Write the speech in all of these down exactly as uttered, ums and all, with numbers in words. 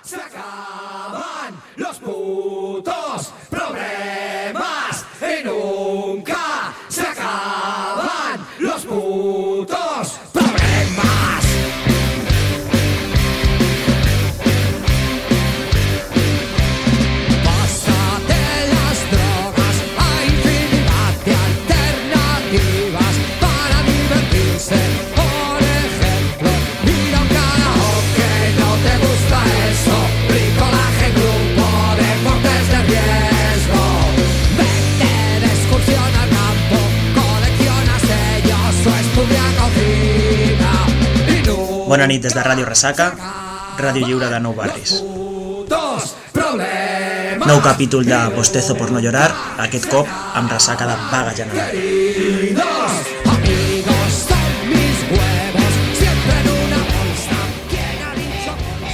se acaban los putos problemas y nunca se acaban los putos problemas. Pásate las drogas, hay infinidad de alternativas para divertirse. Por ejemplo, ir a un karaoke, no te gusta eso, bricolaje, grupo, deportes de riesgo. Vete de excursión al campo, colecciona sellos o estudia cocina. Y no Bona nit des de Ràdio Ressaca, Ràdio Lliure de Nou Barris. Nou capítol de Bostezo por no llorar, aquest cop amb ressaca de vaga general. Amigos son mis huevos, siempre en una bolsa. ¿Quién ha dicho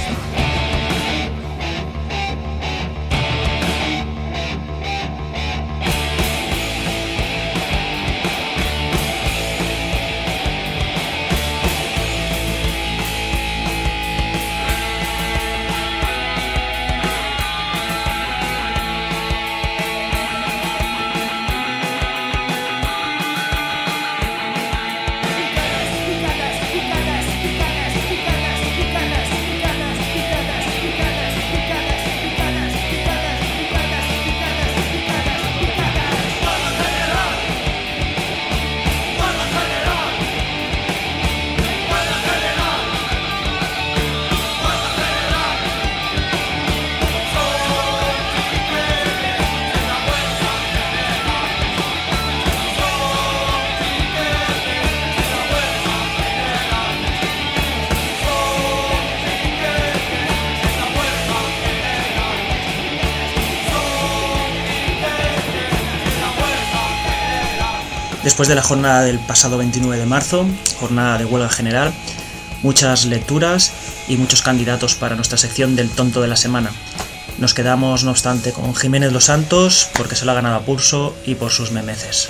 Después de la jornada del pasado veintinueve de marzo, jornada de huelga general, muchas lecturas y muchos candidatos para nuestra sección del tonto de la semana. Nos quedamos, no obstante, con Jiménez Los Santos porque se lo ha ganado a pulso y por sus memeces.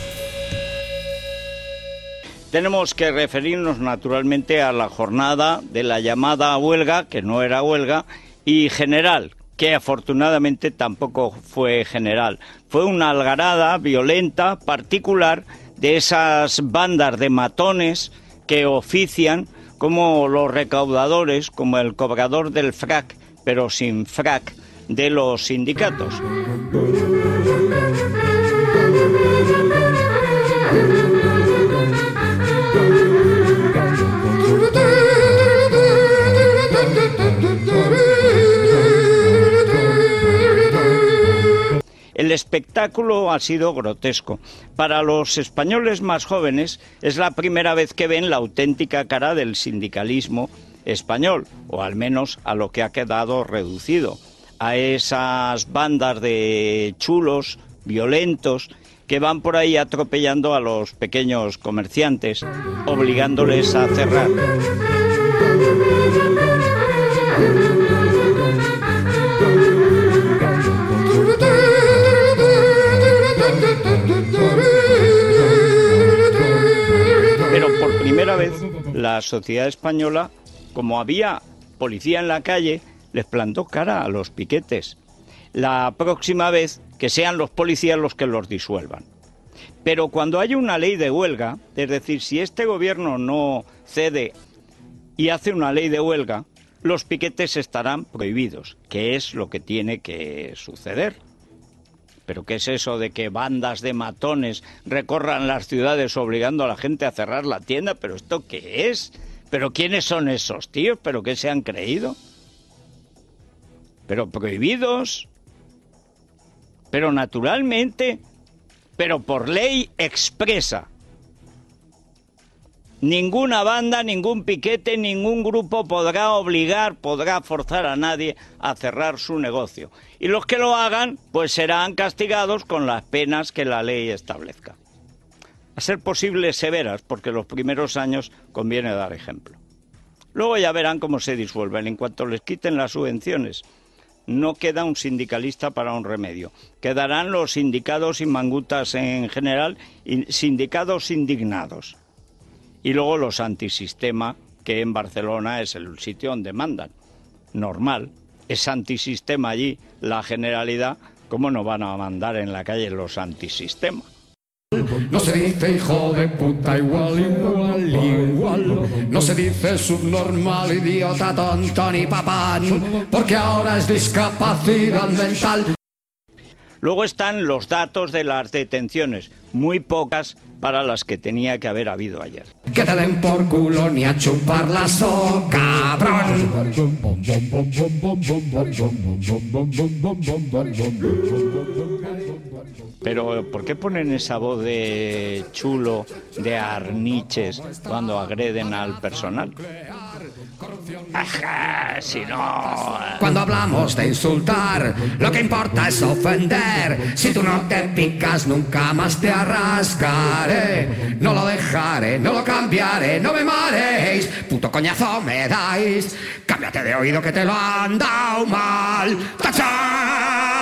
Tenemos que referirnos naturalmente a la jornada de la llamada huelga, que no era huelga, y general, que afortunadamente tampoco fue general. Fue una algarada violenta, particular, de esas bandas de matones que ofician como los recaudadores, como el cobrador del frac, pero sin frac, de los sindicatos. El espectáculo ha sido grotesco. Para los españoles más jóvenes es la primera vez que ven la auténtica cara del sindicalismo español, o al menos a lo que ha quedado reducido, a esas bandas de chulos, violentos, que van por ahí atropellando a los pequeños comerciantes, obligándoles a cerrar. Pero por primera vez la sociedad española, como había policía en la calle, les plantó cara a los piquetes. La próxima vez que sean los policías los que los disuelvan. Pero cuando hay una ley de huelga, es decir, si este gobierno no cede y hace una ley de huelga, los piquetes estarán prohibidos, que es lo que tiene que suceder. ¿Pero qué es eso de que bandas de matones recorran las ciudades obligando a la gente a cerrar la tienda? ¿Pero esto qué es? ¿Pero quiénes son esos tíos? ¿Pero qué se han creído? ¿Pero prohibidos? ¿Pero naturalmente? ¿Pero por ley expresa? Ninguna banda, ningún piquete, ningún grupo podrá obligar, podrá forzar a nadie a cerrar su negocio. Y los que lo hagan, pues serán castigados con las penas que la ley establezca. A ser posible severas, porque los primeros años conviene dar ejemplo. Luego ya verán cómo se disuelven. En cuanto les quiten las subvenciones, no queda un sindicalista para un remedio. Quedarán los sindicados y mangutas en general, y sindicados indignados. Y luego los antisistema, que en Barcelona es el sitio donde mandan. Normal. es antisistema allí la Generalidad, ¿cómo no van a mandar en la calle los antisistema? No se dice hijo de puta igual, igual, igual. No se dice subnormal, idiota, tonto ni papán, porque ahora es discapacidad mental. Luego están los datos de las detenciones, muy pocas para las que tenía que haber habido ayer. Que te den por culo ni a chupar la so, cabrón. Pero ¿por qué ponen esa voz de chulo, de arniches, cuando agreden al personal? Ajá, si no... Cuando hablamos de insultar, lo que importa es ofender. Si tú no te picas, nunca más te arrascaré. No lo dejaré, no lo cambiaré, no me mareéis. Puto coñazo me dais. Cámbiate de oído que te lo han dado mal. ¡Tachán!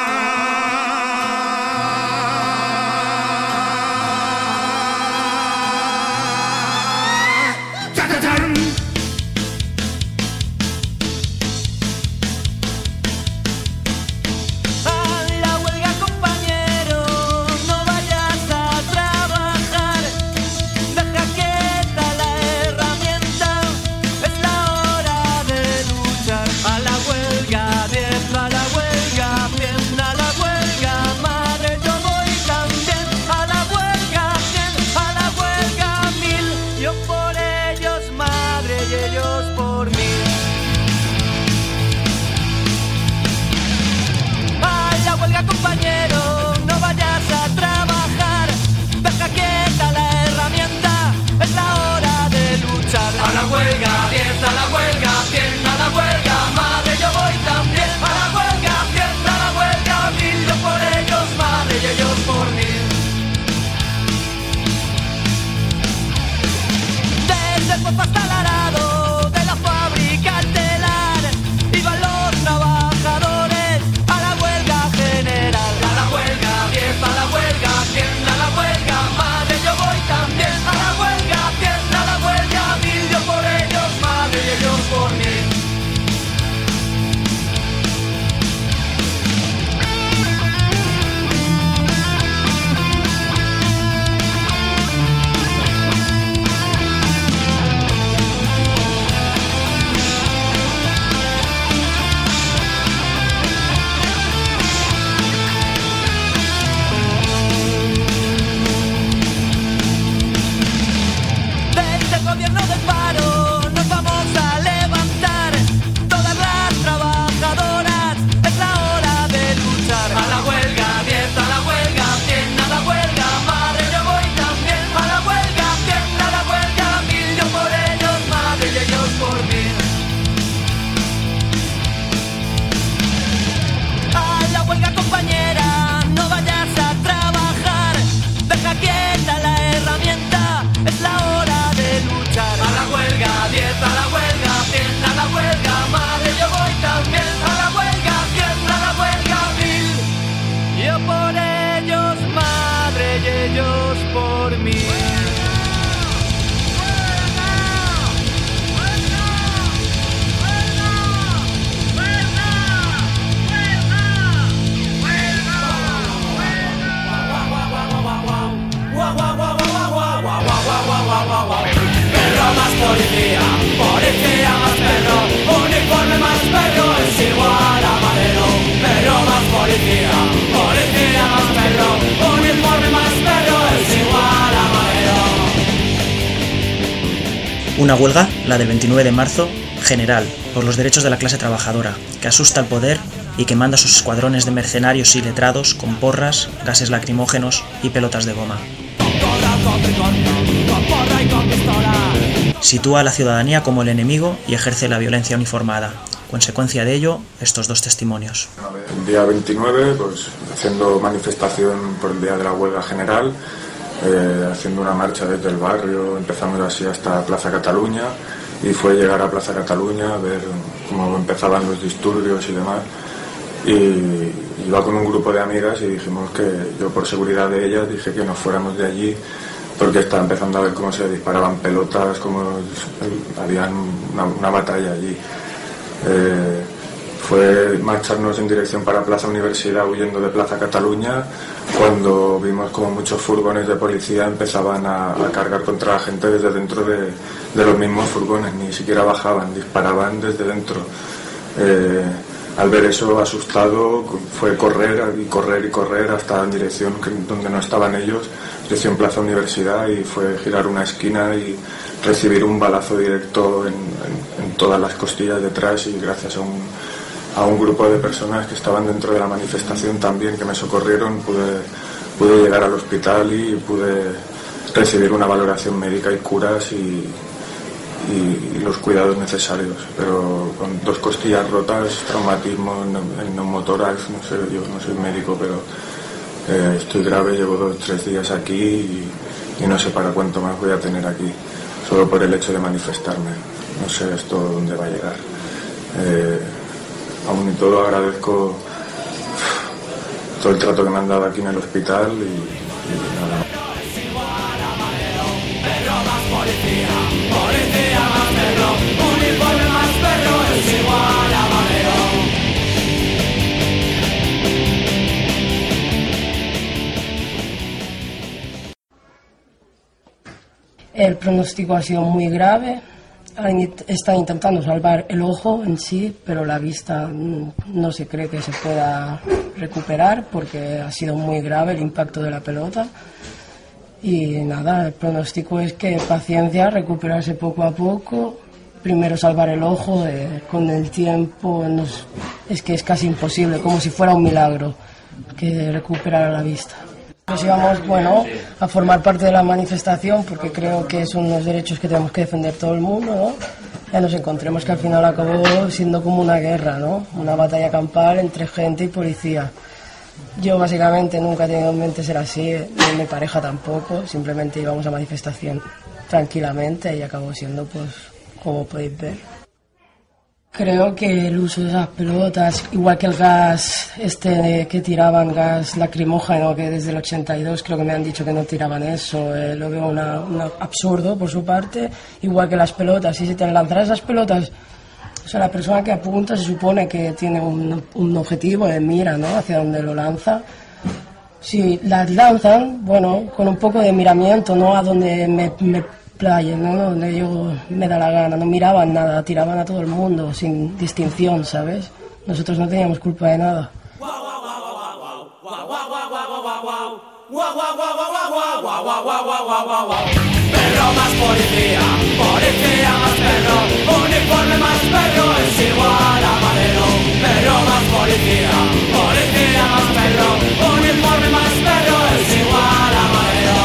Policía, policía más perro, uniforme más perro es igual a madero. Perro más policía, policía más perro, uniforme más perro es igual a madero. Una huelga, la del veintinueve de marzo, general, por los derechos de la clase trabajadora, que asusta al poder y que manda sus escuadrones de mercenarios y letrados con porras, gases lacrimógenos y pelotas de goma. Sitúa a la ciudadanía como el enemigo y ejerce la violencia uniformada. Consecuencia de ello, estos dos testimonios. El día veintinueve, pues haciendo manifestación por el día de la huelga general, eh, haciendo una marcha desde el barrio, empezamos así hasta Plaza Cataluña, y fue llegar a Plaza Cataluña, ver cómo empezaban los disturbios y demás. Y iba con un grupo de amigas y dijimos que yo, por seguridad de ellas, dije que nos fuéramos de allí porque estaba empezando a ver cómo se disparaban pelotas, cómo había una, una batalla allí. Eh, fue marcharnos en dirección para Plaza Universidad huyendo de Plaza Cataluña, cuando vimos como muchos furgones de policía empezaban a, a cargar contra la gente desde dentro de, de los mismos furgones, ni siquiera bajaban, disparaban desde dentro. Eh, al ver eso, asustado, fue correr y correr y correr hasta en dirección que, donde no estaban ellos, dirección Plaza Universidad, y fue girar una esquina y recibir un balazo directo en, en, en todas las costillas detrás, y gracias a un, a un grupo de personas que estaban dentro de la manifestación también, que me socorrieron, pude, pude llegar al hospital y pude recibir una valoración médica y curas y, y, y los cuidados necesarios, pero con dos costillas rotas, traumatismo en neumotórax, no sé, yo no soy médico, pero eh, estoy grave, llevo dos o tres días aquí y, y no sé para cuánto más voy a tener aquí, solo por el hecho de manifestarme. No sé esto dónde va a llegar. Eh, aún y todo agradezco todo el trato que me han dado aquí en el hospital y, y nada. El pronóstico ha sido muy grave. Están intentando salvar el ojo en sí, pero la vista no se cree que se pueda recuperar porque ha sido muy grave el impacto de la pelota. Y nada, el pronóstico es que paciencia, recuperarse poco a poco, primero salvar el ojo, eh, con el tiempo nos, es que es casi imposible, como si fuera un milagro que recuperara la vista. Nos íbamos, bueno, a formar parte de la manifestación porque creo que son los derechos que tenemos que defender todo el mundo, ¿no? Ya nos encontremos que al final acabó siendo como una guerra, ¿no? Una batalla campal entre gente y policía. Yo básicamente nunca he tenido en mente ser así, ni mi pareja tampoco, simplemente íbamos a manifestación tranquilamente y acabó siendo, pues, como podéis ver. Creo que el uso de esas pelotas, igual que el gas este que tiraban, gas lacrimógeno, que desde el ochenta y dos creo que me han dicho que no tiraban eso, eh, lo veo una, una absurdo por su parte, igual que las pelotas. Si se te lanzan esas pelotas, o sea, la persona que apunta se supone que tiene un, un objetivo de mira, ¿no?, hacia donde lo lanza. Si las lanzan, bueno, con un poco de miramiento, no a donde me, me playa, ¿no?, donde yo me da la gana, no miraban nada, tiraban a todo el mundo sin distinción, ¿sabes? Nosotros no teníamos culpa de nada. Perro más policía, policía más perro, uniforme más perro es igual a madero. Perro más policía, policía más perro, uniforme más perro es igual a madero.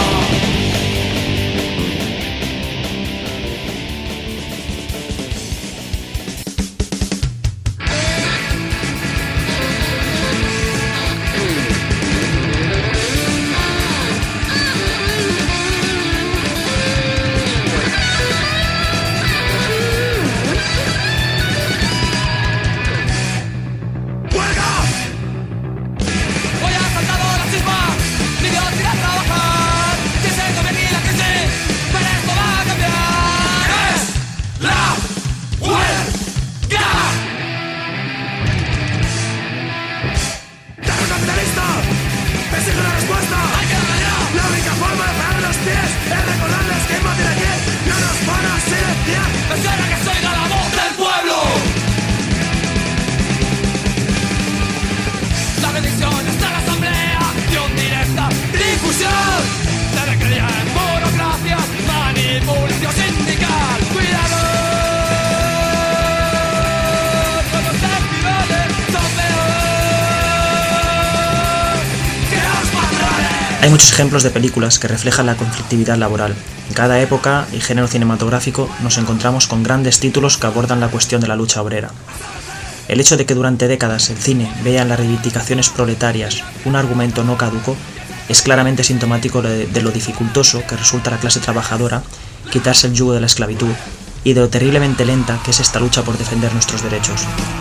Hay muchos ejemplos de películas que reflejan la conflictividad laboral. En cada época y género cinematográfico nos encontramos con grandes títulos que abordan la cuestión de la lucha obrera. El hecho de que durante décadas el cine vea en las reivindicaciones proletarias un argumento no caduco es claramente sintomático de, de lo dificultoso que resulta a la clase trabajadora quitarse el yugo de la esclavitud y de lo terriblemente lenta que es esta lucha por defender nuestros derechos.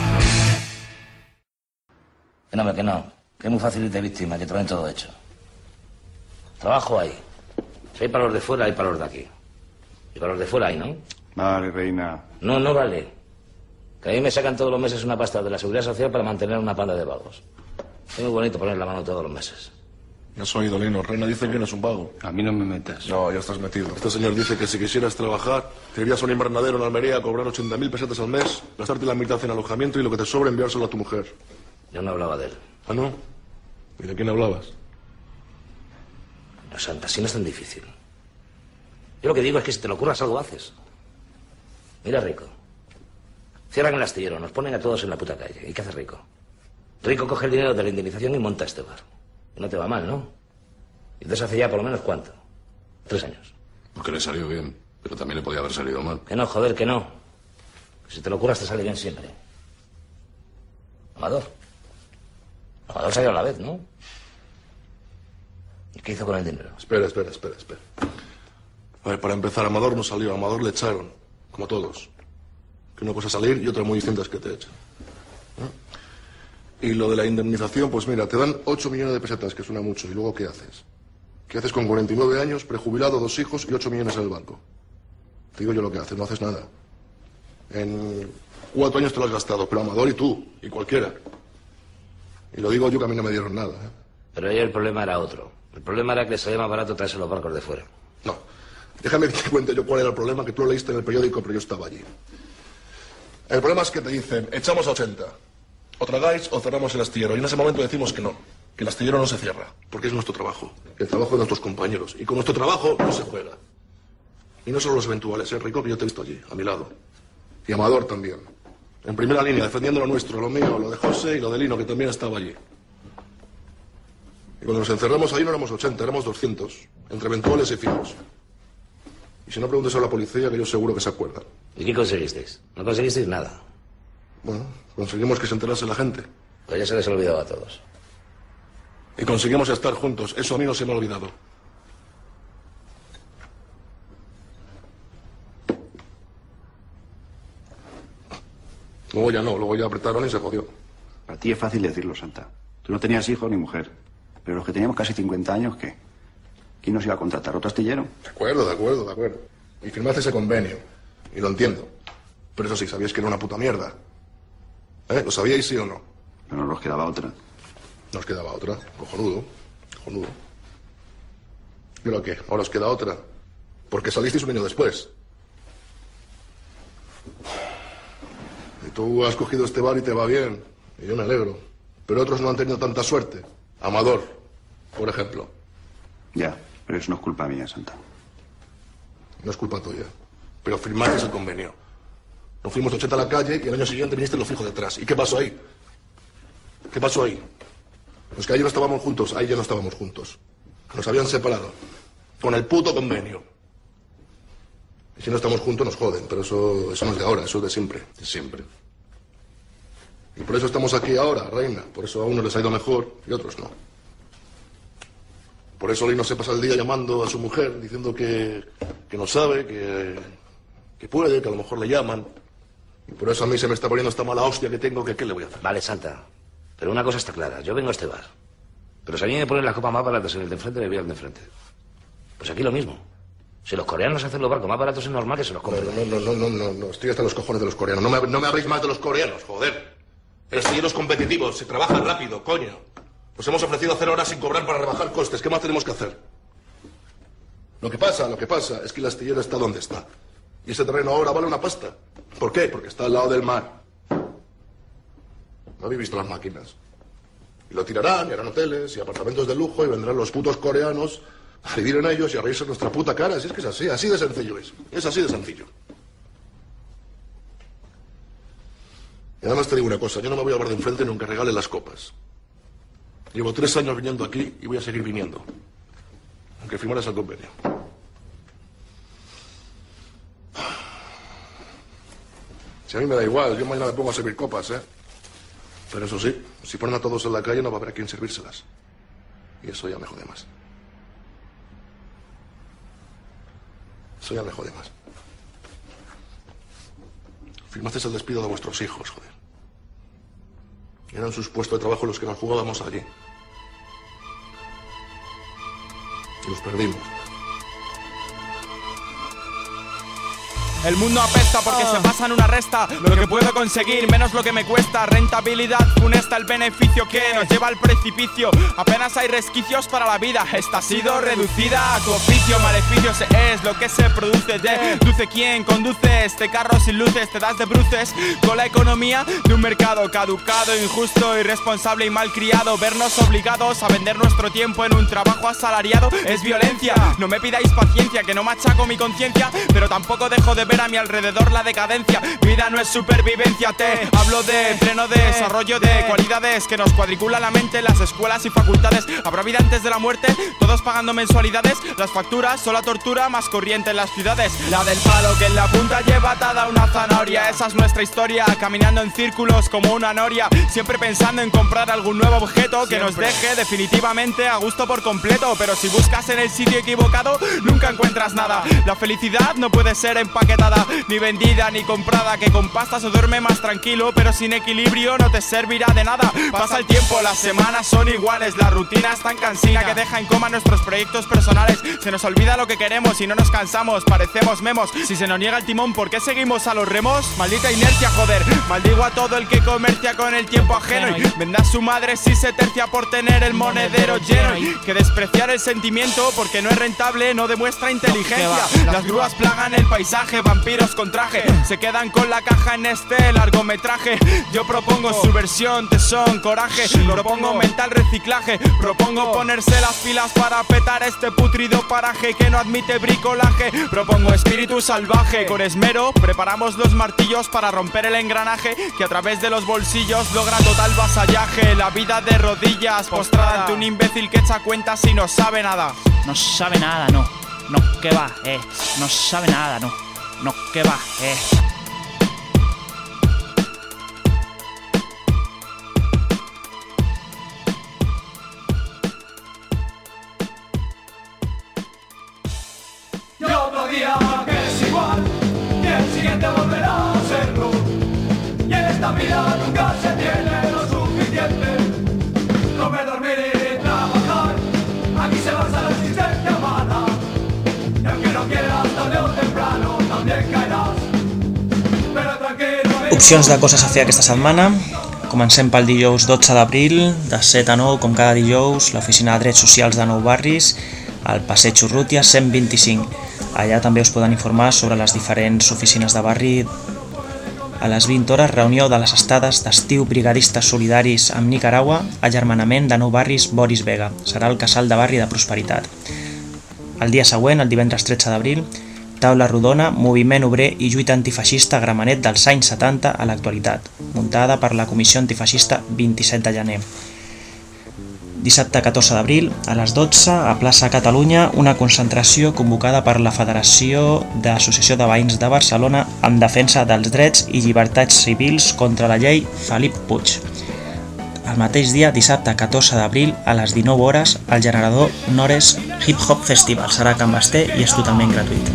Que no, que no, que es muy fácil de víctima, que traen todo hecho. Trabajo hay. Si hay para los de fuera, hay para los de aquí. Y para los de fuera hay, ¿no? Vale, reina. No, no vale. Que a mí me sacan todos los meses una pasta de la Seguridad Social para mantener una panda de vagos. Es muy bonito poner la mano todos los meses. Ya has oído, Lino. Reina dice que eres un vago. A mí no me metas. No, ya estás metido. Este señor dice que si quisieras trabajar, te irías a un invernadero en Almería a cobrar ochenta mil pesetas al mes, gastarte la mitad en alojamiento y lo que te sobra enviárselo a tu mujer. Yo no hablaba de él. ¿Ah, no? ¿Y de quién hablabas? No, Santa, si no es tan difícil. Yo lo que digo es que si te lo curras algo haces. Mira, Rico. Cierran el astillero, nos ponen a todos en la puta calle. ¿Y qué hace Rico? Rico coge el dinero de la indemnización y monta este bar. No te va mal, ¿no? Y entonces hace ya por lo menos ¿cuánto? Tres años. Porque le salió bien, pero también le podía haber salido mal. Que no, joder, que no. Que si te lo curas te sale bien siempre. Amador. Amador salió a la vez, ¿no? ¿Y qué hizo con el dinero? Espera, espera, espera, espera. A ver, para empezar, Amador no salió. Amador le echaron, como todos. Que una cosa es salir y otra muy distinta es que te echan. ¿Eh? Y lo de la indemnización, pues mira, te dan ocho millones de pesetas, que suena mucho. ¿Y luego qué haces? ¿Qué haces con cuarenta y nueve años, prejubilado, dos hijos y ocho millones en el banco? Te digo yo lo que haces, no haces nada. En cuatro años te lo has gastado, pero Amador y tú, y cualquiera. Y lo digo yo que a mí no me dieron nada. ¿eh? Pero ahí el problema era otro. El problema era que les salía más barato traerse los barcos de fuera. No. Déjame que te cuente yo cuál era el problema, que tú lo leíste en el periódico, pero yo estaba allí. El problema es que te dicen, echamos a ochenta. O tragáis o cerramos el astillero. Y en ese momento decimos que no, que el astillero no se cierra, porque es nuestro trabajo, el trabajo de nuestros compañeros. Y con nuestro trabajo no se juega. Y no solo los eventuales, ¿eh, Rico? Que yo te he visto allí, a mi lado. Y Amador también. En primera línea, defendiendo lo nuestro, lo mío, lo de José y lo de Lino, que también estaba allí. Y cuando nos encerramos ahí no éramos ochenta, éramos doscientos, entre eventuales y fijos. Y si no preguntes a la policía, que yo seguro que se acuerdan. ¿Y qué conseguisteis? No conseguisteis nada. Bueno, conseguimos que se enterase la gente. Pues ya se les olvidaba a todos. Y conseguimos estar juntos. Eso a mí no se me ha olvidado. Luego ya no, luego ya apretaron y se jodió. Para ti es fácil decirlo, Santa. Tú no tenías hijo ni mujer. Pero los que teníamos casi cincuenta años, ¿qué? ¿Quién nos iba a contratar? ¿Otro astillero? De acuerdo, de acuerdo, de acuerdo. Y firmaste ese convenio. Y lo entiendo. Pero eso sí, sabíais que era una puta mierda. ¿Eh? ¿Lo sabíais, sí o no? Pero no nos quedaba otra. Nos quedaba otra. Cojonudo. Cojonudo. ¿Y ahora qué? ¿Ahora os queda otra? Porque salisteis un año después. Y tú has cogido este bar y te va bien. Y yo me alegro. Pero otros no han tenido tanta suerte. Amador, por ejemplo. Ya, pero eso no es culpa mía, Santa. No es culpa tuya. Pero firmasteis el convenio. Nos fuimos de ochenta a la calle y el año siguiente viniste lo fijo detrás. ¿Y qué pasó ahí? ¿Qué pasó ahí? Pues que ahí no estábamos juntos, ahí ya no estábamos juntos. Nos habían separado. Con el puto convenio. Y si no estamos juntos nos joden, pero eso, eso no es de ahora, eso es de siempre. De siempre. Y por eso estamos aquí ahora, reina. Por eso a unos les ha ido mejor y a otros no. Por eso Lino se pasa el día llamando a su mujer, diciendo que, que no sabe, que, que puede, que a lo mejor le llaman. Y por eso a mí se me está poniendo esta mala hostia que tengo, que qué le voy a hacer. Vale, Santa. Pero una cosa está clara. Yo vengo a este bar. Pero si a mí me ponen las copas más baratas en el de enfrente, me voy al de enfrente. Pues aquí lo mismo. Si los coreanos hacen los barcos más baratos, es normal que se los compren. No, no, no, no, no, no. Estoy hasta los cojones de los coreanos. No me, no me habléis más de los coreanos, joder. El astillero es competitivo, se trabaja rápido, coño. Os hemos ofrecido hacer horas sin cobrar para rebajar costes. ¿Qué más tenemos que hacer? Lo que pasa, lo que pasa es que el astillero está donde está. Y ese terreno ahora vale una pasta. ¿Por qué? Porque está al lado del mar. ¿No habéis visto las máquinas? Y lo tirarán, y harán hoteles y apartamentos de lujo, y vendrán los putos coreanos a vivir en ellos y a reírse en nuestra puta cara. Si es que es así, así de sencillo es. Es así de sencillo. Y además te digo una cosa, yo no me voy a bar de enfrente ni aunque regale las copas. Llevo tres años viniendo aquí y voy a seguir viniendo. Aunque firmaras el convenio. Si a mí me da igual, yo mañana me pongo a servir copas, ¿eh? Pero eso sí, si ponen a todos en la calle no va a haber a quién servírselas. Y eso ya me jode más. Eso ya me jode más. Firmasteis el despido de vuestros hijos, joder. Eran sus puestos de trabajo los que nos jugábamos allí. Y los perdimos. El mundo apesta porque se basa en una resta. Lo que puedo conseguir, menos lo que me cuesta. Rentabilidad funesta, el beneficio que nos lleva al precipicio. Apenas hay resquicios para la vida. Esta ha sido reducida a tu oficio. Maleficios es lo que se produce. Deduce quién conduce este carro sin luces. Te das de bruces con la economía de un mercado caducado, injusto, irresponsable y malcriado. Vernos obligados a vender nuestro tiempo en un trabajo asalariado es violencia. No me pidáis paciencia, que no machaco mi conciencia, pero tampoco dejo de ver a mi alrededor la decadencia. Vida no es supervivencia, te hablo de pleno desarrollo de cualidades que nos cuadricula la mente, las escuelas y facultades. Habrá vida antes de la muerte, todos pagando mensualidades. Las facturas son la tortura más corriente en las ciudades. La del palo que en la punta lleva atada una zanahoria. Esa es nuestra historia, caminando en círculos como una noria, siempre pensando en comprar algún nuevo objeto que nos deje definitivamente a gusto por completo. Pero si buscas en el sitio equivocado, nunca encuentras nada. La felicidad no puede ser empaquetada, ni vendida, ni comprada. Que con pasta se duerme más tranquilo, pero sin equilibrio no te servirá de nada. Pasa el tiempo, las semanas son iguales, la rutina es tan cansina que deja en coma nuestros proyectos personales. Se nos olvida lo que queremos y no nos cansamos, parecemos memos. Si se nos niega el timón, ¿por qué seguimos a los remos? Maldita inercia, joder, maldigo a todo el que comercia con el tiempo ajeno y venda a su madre si se tercia por tener el monedero lleno. Y que despreciar el sentimiento porque no es rentable no demuestra inteligencia. Las grúas plagan el paisaje, vampiros con traje se quedan con la caja en este largometraje. Yo propongo subversión, tesón, coraje, propongo mental reciclaje, propongo ponerse las pilas para petar este putrido paraje que no admite bricolaje. Propongo espíritu salvaje, con esmero preparamos los martillos para romper el engranaje que a través de los bolsillos logra total vasallaje. La vida de rodillas postrada ante un imbécil que echa cuentas y no sabe nada. No sabe nada, no, no, que va, eh, no sabe nada, no, no, que va, eh. Y otro día que es igual, y el siguiente volverá a serlo. Y en esta vida nunca se tiene lo suficiente. Comer, dormir y trabajar, aquí se basa la existencia humana. Y aunque no quieras, tarde o temprano también caeràs. Però tranquilo. Opcions de coses a fer aquesta setmana. Comencem pel dijous dotze d'abril, de set a nou, com cada dijous, l'Oficina de Drets Socials de Nou Barris, al Passeig Urrutia cent vint-i-cinc. Allà també us poden informar sobre les diferents oficines de barri. A les vint hores, reunió de les estades d'estiu brigadistes solidaris amb Nicaragua, agermanament de Nou Barris Boris Vega. Serà el casal de barri de Prosperitat. El dia següent, el divendres tretze d'abril, taula rodona, moviment obrer i lluita antifeixista a Gramenet dels anys setanta a l'actualitat, muntada per la Comissió Antifeixista vint-i-set de gener. Dissabte catorze d'abril, a les dotze, a Plaça Catalunya, una concentració convocada per la Federació d'Associació de Veïns de Barcelona en defensa dels drets i llibertats civils contra la llei Felip Puig. El mateix dia, dissabte catorze d'abril, a les dinou hores, el generador Nores Hip Hop Festival serà a Can Basté i és totalment gratuït.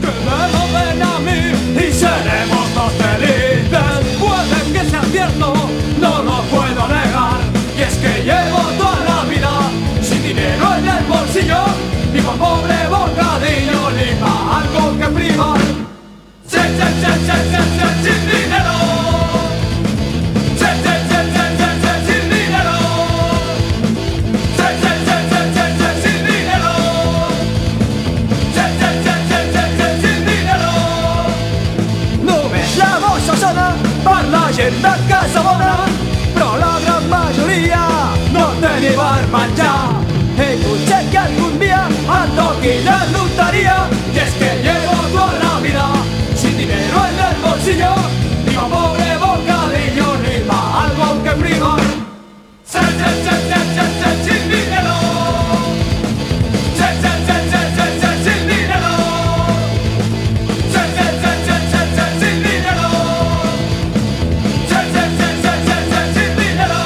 Y seremos más felices, puede que sea cierto, no lo puedo negar. Y es que llevo toda la vida sin dinero en el bolsillo, ni con pobre bocadillo, ni pa' algo que privar. Se, se, se, se, se, se, sin dinero. Se, se, se, se, se, se, sin dinero. Se, se, se, se, se, se, sin dinero. Se, se, se, se, se, se, sin dinero. Només la bossa sona per la gent de casa bona, però la gran majoria no tenim per menjar. Y potser que algún día em toqui la lotería. Y es que llevo toda la vida sin dinero en el bolsillo, ni pa' pobre bocadillo, ni pa' algo que privar. Se, se, se, se, se, se, sin dinero. Se, se, se, se, se, se, sin dinero. Se, se, se, se, se, se, sin dinero. Se, se, se, se, se, se, sin dinero.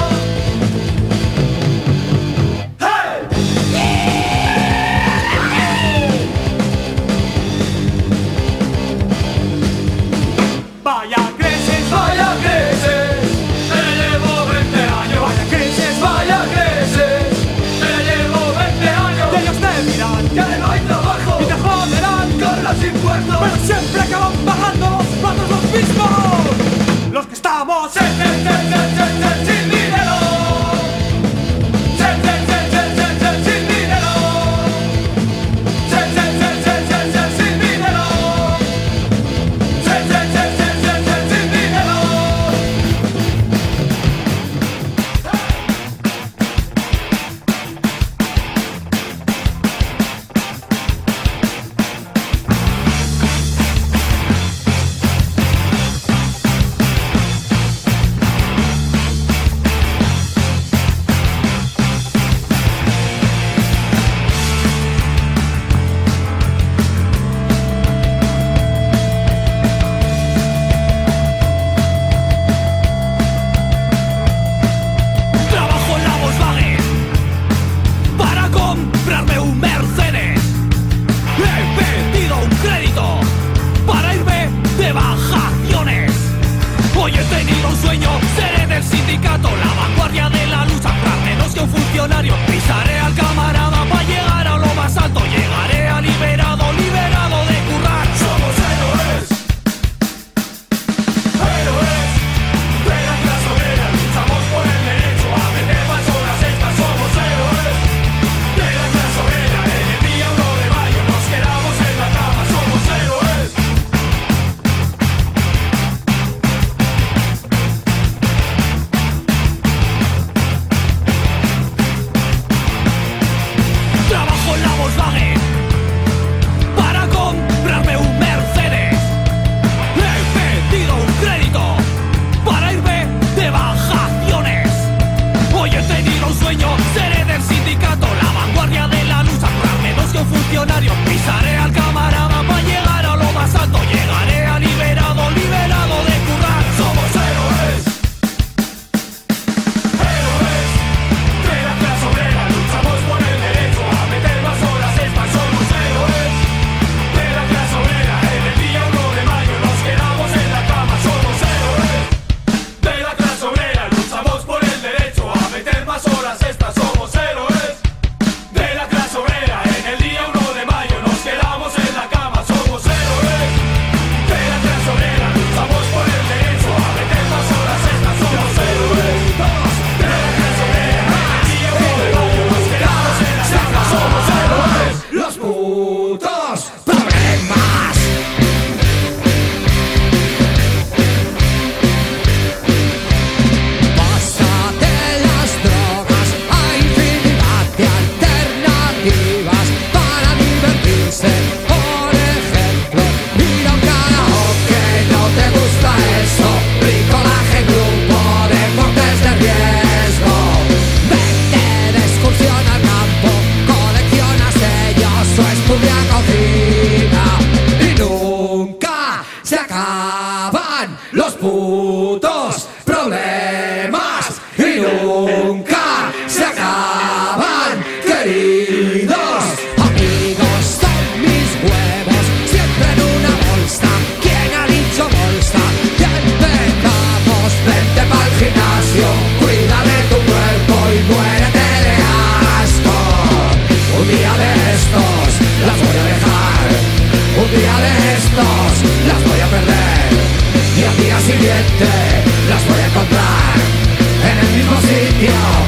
Vaya crisis, vaya crisis, me llevo veinte años. Vaya crisis, vaya crisis, me llevo veinte años. Y ellos te dirán que no hay trabajo y te joderán con los impuestos, pero siempre acaban bajando sueño, seré del sindicato, la vanguardia de la lucha, currar menos que un funcionario. Pisaré al camarada para llegar a lo más alto, llegaré a liberado, liberado de currar. Somos héroes, héroes de la clase obrera, luchamos por el derecho a meter más horas extras. Somos héroes de la clase obrera, en el día uno de mayo nos quedamos en la cama. Somos héroes. Trabajo en la Volkswagen para comprarme un Mercedes. He pedido un crédito para irme de vacaciones. Hoy he tenido un sueño, seré del sindicato, la vanguardia de la lucha, currar menos que un funcionario. Pisaré al camarada para llegar a lo más alto, llegaré a liberado, liberado de currar. Somos héroes, héroes de la clase obrera, luchamos por el derecho a meter más horas extras. Somos héroes de la clase obrera, en el día uno de mayo nos quedamos en la cama. Somos héroes de la clase obrera, luchamos por el derecho a meter más horas extras. Somos héroes de la clase obrera, en el día uno de mayo nos quedamos en la cama. Somos héroes de la clase obrera, luchamos por el derecho a meter más horas extras. Somos héroes de la clase obrera, en el día uno de mayo nos quedamos en la cama. Somos héroes. Los putos problemas. Pásate las drogas, hay infinidad de alternativas para divertirse. Por ejemplo, ir a un karaoke, no te gusta eso, bricolaje, grupo, deportes de riesgo. Vete de excursión al campo, colecciona sellos o estudia cocina. Y nunca se acaban los putos problemas. Y nunca se acaban, queridos amigos. Son mis huevos, siempre en una bolsa. ¿Quién ha dicho bolsa? Ya empezamos, vente pa'l gimnasio. Cuida de tu cuerpo y muérete de asco. Un día de estos las voy a dejar, un día de estos las voy a perder, y al día siguiente las voy a encontrar en el mismo sitio.